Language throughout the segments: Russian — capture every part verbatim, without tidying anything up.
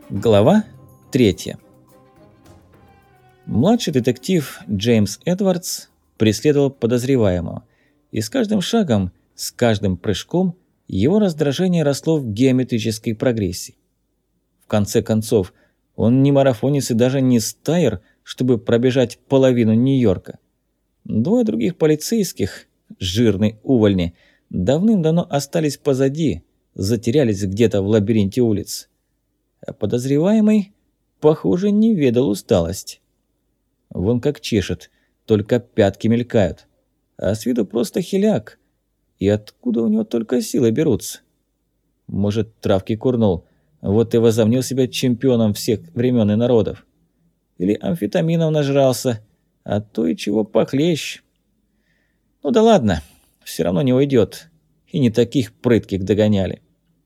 Глава третья. Младший детектив Джеймс Эдвардс преследовал подозреваемого, и с каждым шагом, с каждым прыжком его раздражение росло в геометрической прогрессии. В конце концов, он не марафонец и даже не стайер, чтобы пробежать половину Нью-Йорка. Двое других полицейских, жирные увольни, давным-давно остались позади, затерялись где-то в лабиринте улиц. А подозреваемый, похоже, не ведал усталость. Вон как чешет, только пятки мелькают. А с виду просто хиляк. И откуда у него только силы берутся? Может, травки курнул, вот и возомнил себя чемпионом всех времен и народов. Или амфетамином нажрался, а то и чего похлеще. Ну да ладно, все равно не уйдет. И не таких прытких догоняли.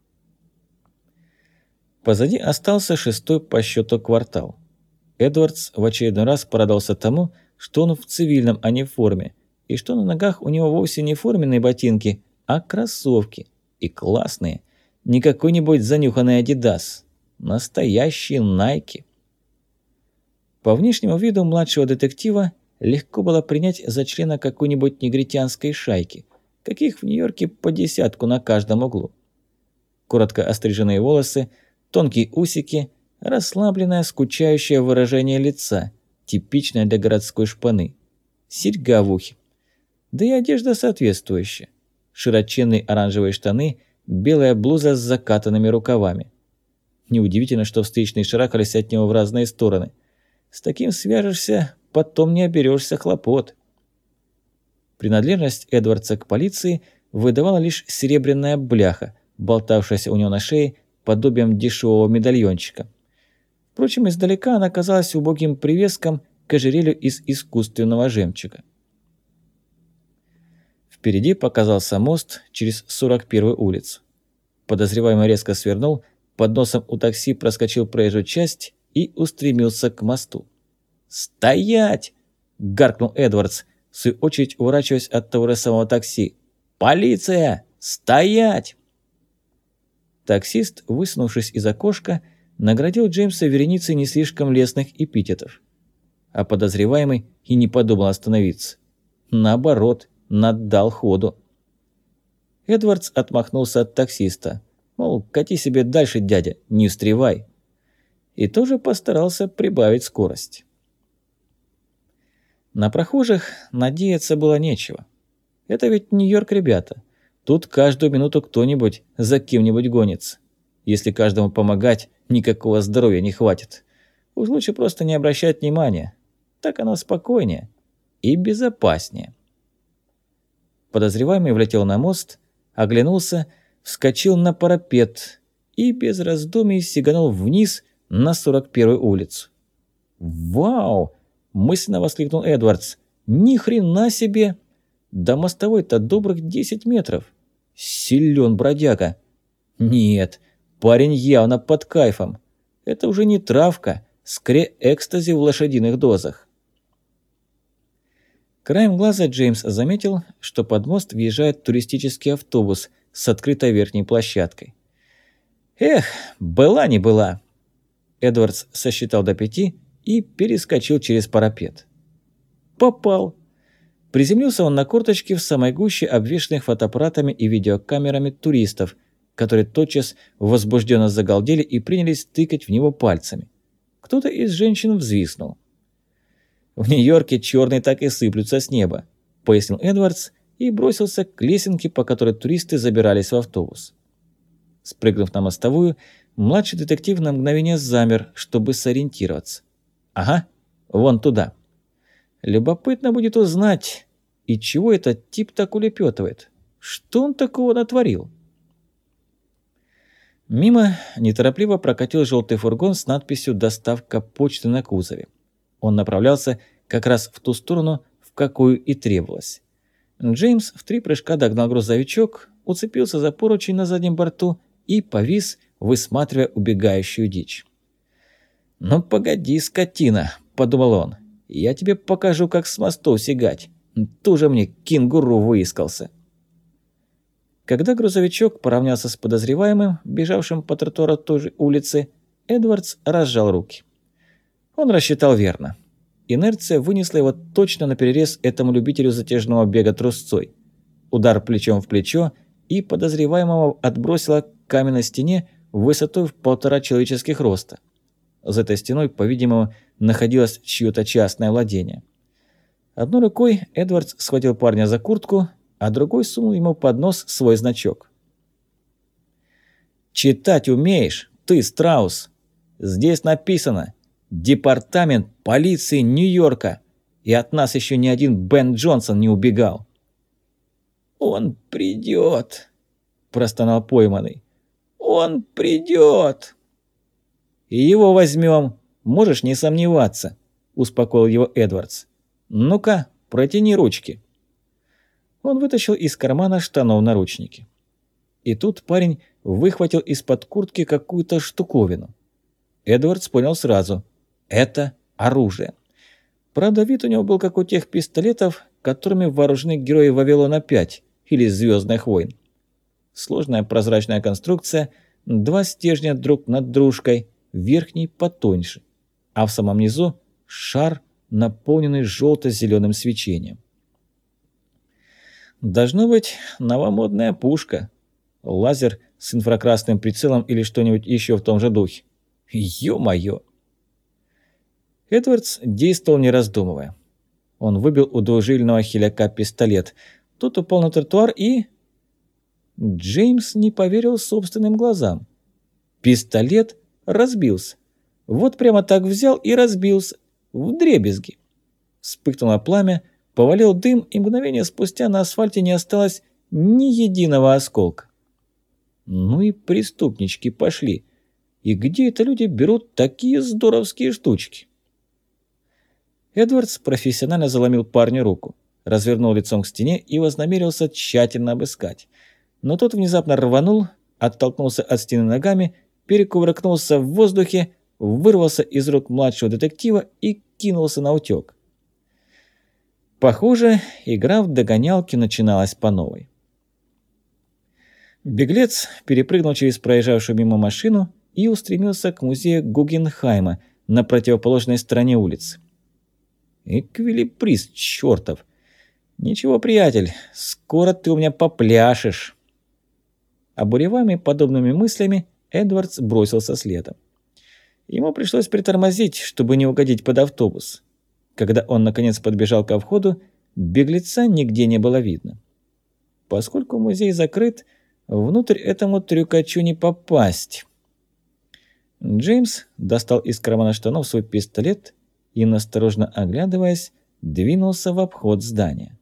Позади остался шестой по счету квартал. Эдвардс в очередной раз порадовался тому, что он в цивильном, а не в форме, и что на ногах у него вовсе не форменные ботинки, а кроссовки. И классные. Не какой-нибудь занюханный Адидас. Настоящие Найки. По внешнему виду младшего детектива легко было принять за члена какой-нибудь негритянской шайки, каких в Нью-Йорке по десятку на каждом углу. Коротко остриженные волосы, тонкие усики, расслабленное, скучающее выражение лица, типичное для городской шпаны, серьга в ухе. Да и одежда соответствующая. Широченные оранжевые штаны, белая блуза с закатанными рукавами. Неудивительно, что встречные шарахались от него в разные стороны. С таким свяжешься, потом не оберешься хлопот. Принадлежность Эдвардса к полиции выдавала лишь серебряная бляха, болтавшаяся у него на шее подобием дешевого медальончика. Впрочем, издалека она казалась убогим привеском к ожерелью из искусственного жемчуга. Впереди показался мост через сорок первую улицу. Подозреваемый резко свернул, под носом у такси проскочил проезжую часть и устремился к мосту. «Стоять!» – гаркнул Эдвардс, в свою очередь уворачиваясь от того же самого такси. «Полиция! Стоять!» Таксист, высунувшись из окошка, наградил Джеймса вереницей не слишком лестных эпитетов. А подозреваемый и не подумал остановиться. Наоборот, наддал ходу. Эдвардс отмахнулся от таксиста. Мол, кати себе дальше, дядя, не встревай. И тоже постарался прибавить скорость. На прохожих надеяться было нечего. Это ведь Нью-Йорк, ребята. Тут каждую минуту кто-нибудь за кем-нибудь гонится. Если каждому помогать, никакого здоровья не хватит. Уж лучше просто не обращать внимания. Так оно спокойнее и безопаснее. Подозреваемый влетел на мост, оглянулся, вскочил на парапет и без раздумий сиганул вниз на сорок первую улицу. «Вау!» – мысленно воскликнул Эдвардс. «Ни хрена себе! До мостовой-то добрых десять метров. Силён бродяга. Нет, парень явно под кайфом. Это уже не травка, скорее экстази в лошадиных дозах». Краем глаза Джеймс заметил, что под мост въезжает туристический автобус с открытой верхней площадкой. «Эх, была не была!» Эдвардс сосчитал до пяти и перескочил через парапет. Попал! Приземлился он на корточки в самой гуще обвешанных фотоаппаратами и видеокамерами туристов, которые тотчас возбужденно загалдели и принялись тыкать в него пальцами. Кто-то из женщин взвиснул. «В Нью-Йорке черные так и сыплются с неба», — пояснил Эдвардс и бросился к лесенке, по которой туристы забирались в автобус. Спрыгнув на мостовую, младший детектив на мгновение замер, чтобы сориентироваться. «Ага, вон туда». Любопытно будет узнать, и чего этот тип так улепетывает. Что он такого натворил? Мимо неторопливо прокатил желтый фургон с надписью «Доставка почты» на кузове. Он направлялся как раз в ту сторону, в какую и требовалось. Джеймс в три прыжка догнал грузовичок, уцепился за поручень на заднем борту и повис, высматривая убегающую дичь. «Ну погоди, скотина», — подумал он. «Я тебе покажу, как с мостов сигать. Тоже мне кенгуру выискался». Когда грузовичок поравнялся с подозреваемым, бежавшим по тротуару той же улицы, Эдвардс разжал руки. Он рассчитал верно. Инерция вынесла его точно наперерез этому любителю затяжного бега трусцой. Удар плечом в плечо, и подозреваемого отбросило к каменной стене высотой в полтора человеческих роста. За этой стеной, по-видимому, находилось чьё-то частное владение. Одной рукой Эдвардс схватил парня за куртку, а другой сунул ему под нос свой значок. «Читать умеешь, ты, Страус? Здесь написано «Департамент полиции Нью-Йорка», и от нас еще ни один Бен Джонсон не убегал». «Он придет», – простонал пойманный. «Он придет». «И его возьмем, можешь не сомневаться», – успокоил его Эдвардс. «Ну-ка, протяни ручки». Он вытащил из кармана штанов наручники. И тут парень выхватил из-под куртки какую-то штуковину. Эдвардс понял сразу – это оружие. Правда, вид у него был как у тех пистолетов, которыми вооружены герои Вавилона пять или Звездных войн. Сложная прозрачная конструкция, два стержня друг над дружкой, верхний потоньше, а в самом низу шар, наполненный желто-зеленым свечением. Должно быть новомодная пушка, лазер с инфракрасным прицелом или что-нибудь еще в том же духе. Ё-моё! Эдвардс действовал не раздумывая. Он выбил у двужильного хиляка пистолет. Тот упал на тротуар и... Джеймс не поверил собственным глазам. Пистолет разбился. Вот прямо так взял и разбился. Вдребезги. Вспыхнуло пламя, повалил дым, и мгновение спустя на асфальте не осталось ни единого осколка. Ну и преступнички пошли. И где это люди берут такие здоровские штучки? Эдвардс профессионально заломил парню руку, развернул лицом к стене и вознамерился тщательно обыскать. Но тот внезапно рванул, оттолкнулся от стены ногами, перекувыркнулся в воздухе, вырвался из рук младшего детектива и кинулся наутёк. Похоже, игра в догонялки начиналась по новой. Беглец перепрыгнул через проезжавшую мимо машину и устремился к музею Гугенхайма на противоположной стороне улицы. Эквилибрист чёртов! Ничего, приятель, скоро ты у меня попляшешь. Обуреваемый подобными мыслями, Эдвардс бросился следом. Ему пришлось притормозить, чтобы не угодить под автобус. Когда он наконец подбежал ко входу, беглеца нигде не было видно. Поскольку музей закрыт, внутрь этому трюкачу не попасть. Джеймс достал из кармана штанов свой пистолет и, насторожно оглядываясь, двинулся в обход здания.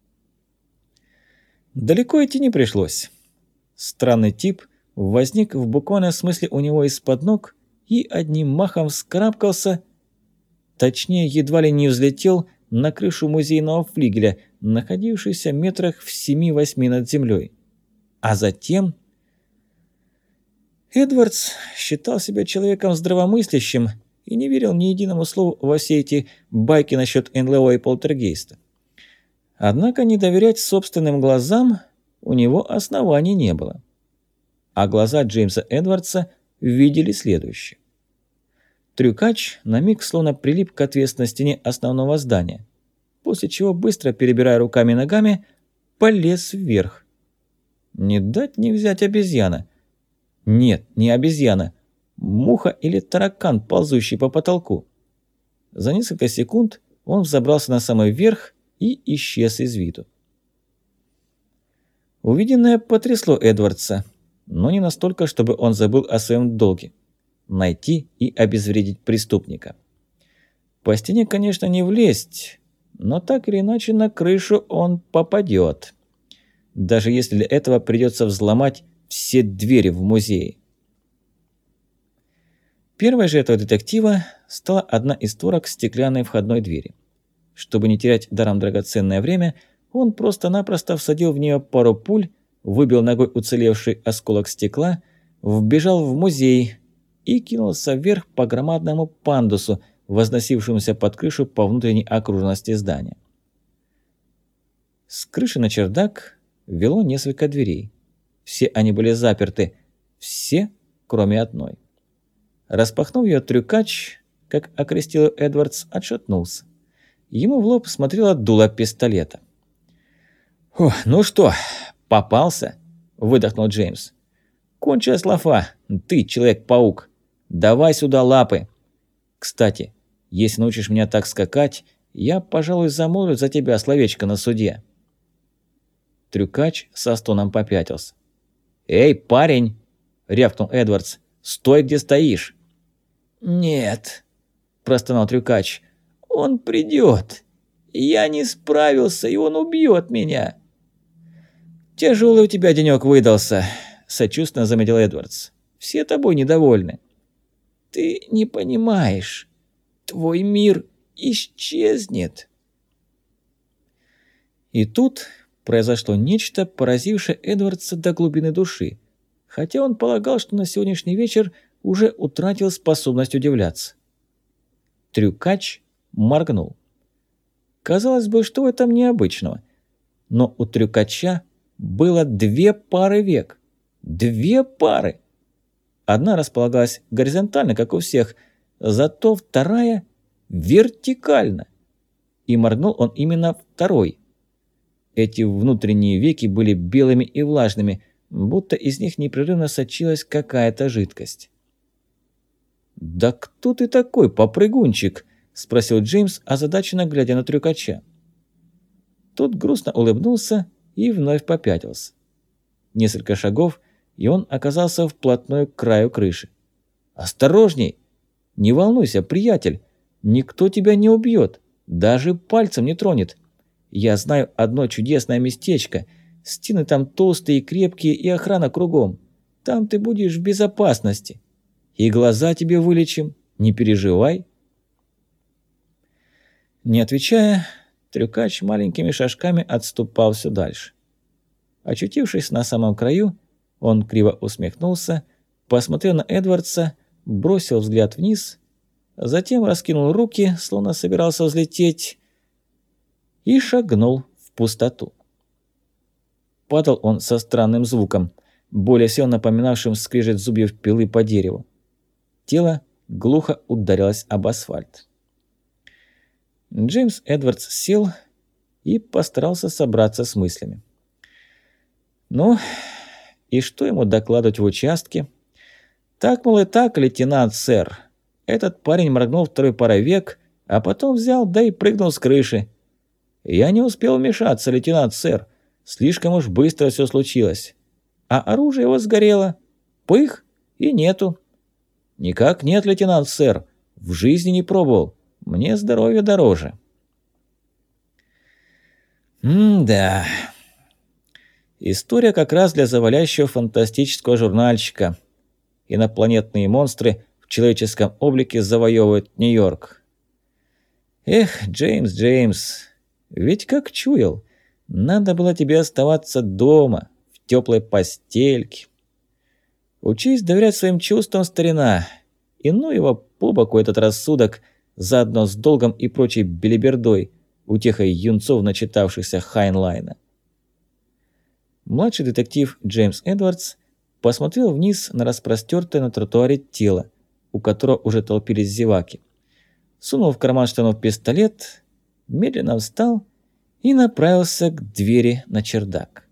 Далеко идти не пришлось. Странный тип возник в буквальном смысле у него из-под ног и одним махом вскарабкался, точнее, едва ли не взлетел на крышу музейного флигеля, находившийся метрах в семи-восьми над землей. А затем... Эдвардс считал себя человеком здравомыслящим и не верил ни единому слову во все эти байки насчет эн эл о и полтергейста. Однако не доверять собственным глазам у него оснований не было. А глаза Джеймса Эдвардса видели следующее. Трюкач на миг словно прилип к отвесной стене основного здания, после чего, быстро перебирая руками и ногами, полез вверх. Не дать не взять обезьяна. Нет, не обезьяна. Муха или таракан, ползущий по потолку. За несколько секунд он взобрался на самый верх и исчез из виду. Увиденное потрясло Эдвардса, но не настолько, чтобы он забыл о своем долге – найти и обезвредить преступника. По стене, конечно, не влезть, но так или иначе на крышу он попадет. Даже если для этого придется взломать все двери в музее. Первой же этого детектива стала одна из створок стеклянной входной двери. Чтобы не терять даром драгоценное время, он просто-напросто всадил в нее пару пуль, выбил ногой уцелевший осколок стекла, вбежал в музей и кинулся вверх по громадному пандусу, возносившемуся под крышу по внутренней окружности здания. С крыши на чердак вело несколько дверей. Все они были заперты, все, кроме одной. Распахнув ее, трюкач, как окрестил Эдвардс, отшатнулся. Ему в лоб смотрело дуло пистолета. «Ну что, попался?» – выдохнул Джеймс. «Кончилась лафа, ты, Человек-паук. Давай сюда лапы. Кстати, если научишь меня так скакать, я, пожалуй, замолвлю за тебя словечко на суде». Трюкач со стоном попятился. «Эй, парень!» – рявкнул Эдвардс. «Стой, где стоишь!» «Нет», – простонал Трюкач. «Он придет. Я не справился, и он убьет меня». «Тяжелый у тебя денек выдался», – сочувственно заметил Эдвардс. «Все тобой недовольны». «Ты не понимаешь. Твой мир исчезнет». И тут произошло нечто, поразившее Эдвардса до глубины души, хотя он полагал, что на сегодняшний вечер уже утратил способность удивляться. Трюкач моргнул. Казалось бы, что в этом необычного, но у трюкача было две пары век. Две пары! Одна располагалась горизонтально, как у всех, зато вторая вертикально. И моргнул он именно второй. Эти внутренние веки были белыми и влажными, будто из них непрерывно сочилась какая-то жидкость. «Да кто ты такой, попрыгунчик?» – спросил Джеймс, озадаченно глядя на трюкача. Тот грустно улыбнулся и вновь попятился. Несколько шагов, и он оказался вплотную к краю крыши. «Осторожней! Не волнуйся, приятель! Никто тебя не убьет, даже пальцем не тронет. Я знаю одно чудесное местечко. Стены там толстые и крепкие, и охрана кругом. Там ты будешь в безопасности. И глаза тебе вылечим, не переживай». Не отвечая, трюкач маленькими шажками отступал все дальше. Очутившись на самом краю, он криво усмехнулся, посмотрел на Эдвардса, бросил взгляд вниз, затем раскинул руки, словно собирался взлететь, и шагнул в пустоту. Падал он со странным звуком, более всего напоминавшим скрежет зубьев пилы по дереву. Тело глухо ударилось об асфальт. Джеймс Эдвардс сел и постарался собраться с мыслями. Ну, и что ему докладывать в участке? Так, мол, и так, лейтенант, сэр. Этот парень моргнул второй парой век, а потом взял, да и прыгнул с крыши. Я не успел вмешаться, лейтенант, сэр. Слишком уж быстро все случилось. А оружие его сгорело. Пых, и нету. Никак нет, лейтенант, сэр. В жизни не пробовал. Мне здоровье дороже. М-да. История как раз для завалящего фантастического журнальчика. Инопланетные монстры в человеческом облике завоевывают Нью-Йорк. Эх, Джеймс, Джеймс, ведь как чуял, надо было тебе оставаться дома, в теплой постельке. Учись доверять своим чувствам, старина, и ну его по боку этот рассудок, заодно с долгом и прочей белибердой, утехой юнцов, начитавшихся Хайнлайна. Младший детектив Джеймс Эдвардс посмотрел вниз на распростертое на тротуаре тело, у которого уже толпились зеваки. Сунул в карман штанов пистолет, медленно встал и направился к двери на чердак.